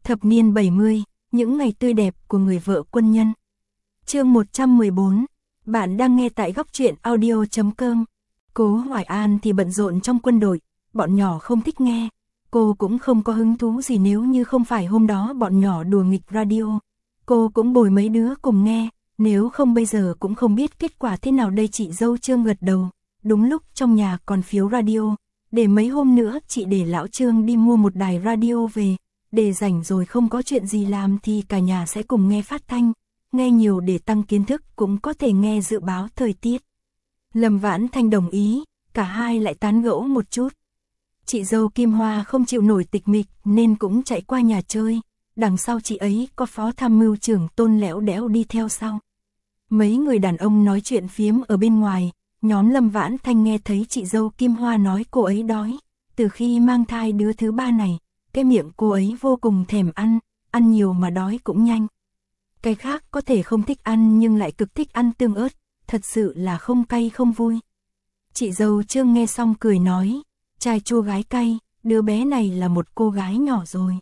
Thập niên 70, những ngày tươi đẹp của người vợ quân nhân. Chương 114, bạn đang nghe tại góc truyện audio.com. Cố Hoài An thì bận rộn trong quân đội, bọn nhỏ không thích nghe. Cô cũng không có hứng thú gì nếu như không phải hôm đó bọn nhỏ đùa nghịch radio. Cô cũng bồi mấy đứa cùng nghe, nếu không bây giờ cũng không biết kết quả thế nào đây. Chị dâu Trương gật đầu, đúng lúc trong nhà còn phiếu radio, để mấy hôm nữa chị để lão Trương đi mua một đài radio về, để rảnh rồi không có chuyện gì làm thì cả nhà sẽ cùng nghe phát thanh, nghe nhiều để tăng kiến thức, cũng có thể nghe dự báo thời tiết. Lâm Vãn Thanh đồng ý, cả hai lại tán gẫu một chút. Chị dâu Kim Hoa không chịu nổi tịch mịch nên cũng chạy qua nhà chơi, đằng sau chị ấy có phó tham mưu trưởng Tôn Lẽo Đẽo đi theo sau. Mấy người đàn ông nói chuyện phiếm ở bên ngoài, nhóm Lâm Vãn Thanh nghe thấy chị dâu Kim Hoa nói cô ấy đói, từ khi mang thai đứa thứ ba này, cái miệng cô ấy vô cùng thèm ăn nhiều mà đói cũng nhanh. Cái khác có thể không thích ăn nhưng lại cực thích ăn tương ớt, thật sự là không cay không vui. Chị dâu Trương nghe xong cười nói, trai chua gái cay, đứa bé này là một cô gái nhỏ rồi.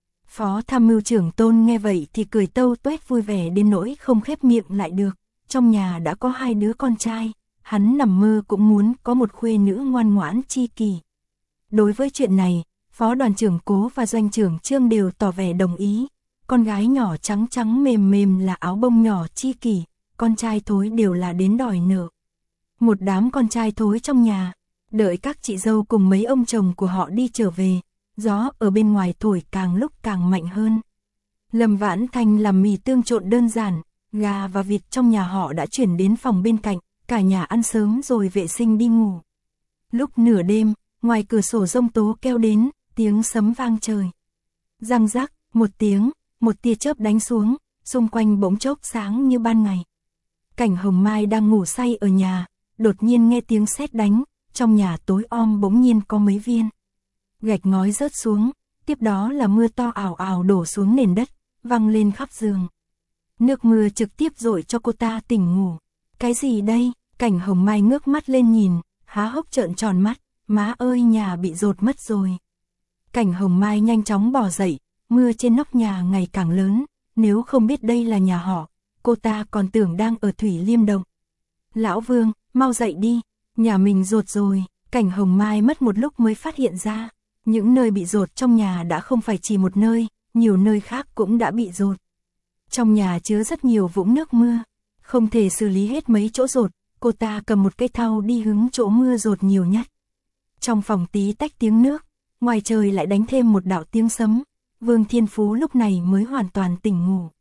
Phó tham mưu trưởng Tôn nghe vậy thì cười tâu tuét vui vẻ đến nỗi không khép miệng lại được, trong nhà đã có 2 đứa con trai, hắn nằm mơ cũng muốn có một khuê nữ ngoan ngoãn chi kỷ. Đối với chuyện này, Phó đoàn trưởng Cố và doanh trưởng Trương đều tỏ vẻ đồng ý, con gái nhỏ trắng trắng mềm mềm là áo bông nhỏ chi kỷ, con trai thối đều là đến đòi nợ. Một đám con trai thối trong nhà, đợi các chị dâu cùng mấy ông chồng của họ đi trở về, gió ở bên ngoài thổi càng lúc càng mạnh hơn. Lâm Vãn Thanh làm mì tương trộn đơn giản, gà và vịt trong nhà họ đã chuyển đến phòng bên cạnh, cả nhà ăn sớm rồi vệ sinh đi ngủ. Lúc nửa đêm, ngoài cửa sổ giông tố keo đến, tiếng sấm vang trời. Răng rắc, một tiếng, một tia chớp đánh xuống, xung quanh bỗng chốc sáng như ban ngày. Cảnh Hồng Mai đang ngủ say ở nhà, đột nhiên nghe tiếng sét đánh, trong nhà tối om bỗng nhiên có mấy viên gạch ngói rớt xuống, tiếp đó là mưa to ào ào đổ xuống nền đất, văng lên khắp giường. Nước mưa trực tiếp dội cho cô ta tỉnh ngủ. Cái gì đây? Cảnh Hồng Mai ngước mắt lên nhìn, há hốc trợn tròn mắt, má ơi nhà bị dột mất rồi. Cảnh Hồng Mai nhanh chóng bò dậy, mưa trên nóc nhà ngày càng lớn, nếu không biết đây là nhà họ, cô ta còn tưởng đang ở Thủy Liêm Động. Lão Vương, mau dậy đi, nhà mình dột rồi. Cảnh Hồng Mai mất một lúc mới phát hiện ra, những nơi bị dột trong nhà đã không phải chỉ một nơi, nhiều nơi khác cũng đã bị dột. Trong nhà chứa rất nhiều vũng nước mưa, không thể xử lý hết mấy chỗ dột, cô ta cầm một cây thau đi hứng chỗ mưa dột nhiều nhất. Trong phòng tí tách tiếng nước, ngoài trời lại đánh thêm một đạo tiếng sấm, Vương Thiên Phú lúc này mới hoàn toàn tỉnh ngủ.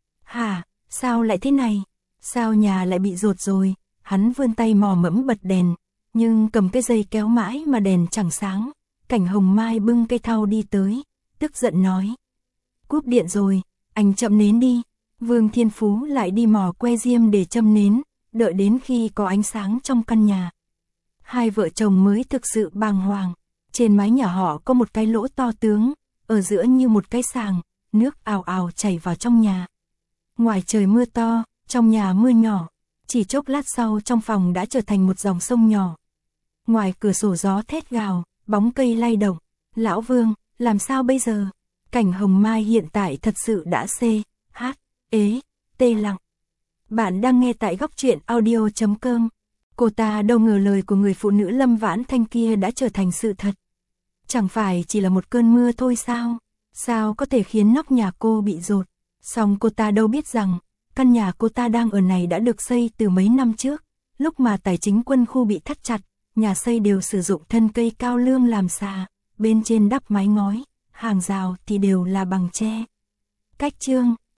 Hả, sao lại thế này? Sao nhà lại bị dột rồi? Hắn vươn tay mò mẫm bật đèn, nhưng cầm cái dây kéo mãi mà đèn chẳng sáng. Cảnh Hồng Mai bưng cây thau đi tới, tức giận nói. Cúp điện rồi, anh chậm nến đi. Vương Thiên Phú lại đi mò que diêm để châm nến, đợi đến khi có ánh sáng trong căn nhà. Hai vợ chồng mới thực sự bàng hoàng. Trên mái nhà họ có một cái lỗ to tướng, ở giữa như một cái sàng, nước ào ào chảy vào trong nhà. Ngoài trời mưa to, trong nhà mưa nhỏ, chỉ chốc lát sau trong phòng đã trở thành một dòng sông nhỏ. Ngoài cửa sổ gió thét gào, bóng cây lay động. Lão Vương, làm sao bây giờ? Cảnh Hồng Mai hiện tại thật sự đã tê lặng. Bạn đang nghe tại góc truyện audio.com. Cô ta đâu ngờ lời của người phụ nữ Lâm Vãn Thanh kia đã trở thành sự thật. Chẳng phải chỉ là một cơn mưa thôi sao? Sao có thể khiến nóc nhà cô bị dột? Song cô ta đâu biết rằng, căn nhà cô ta đang ở này đã được xây từ mấy năm trước, lúc mà tài chính quân khu bị thắt chặt, nhà xây đều sử dụng thân cây cao lương làm xà, bên trên đắp mái ngói, hàng rào thì đều là bằng tre. Cách chương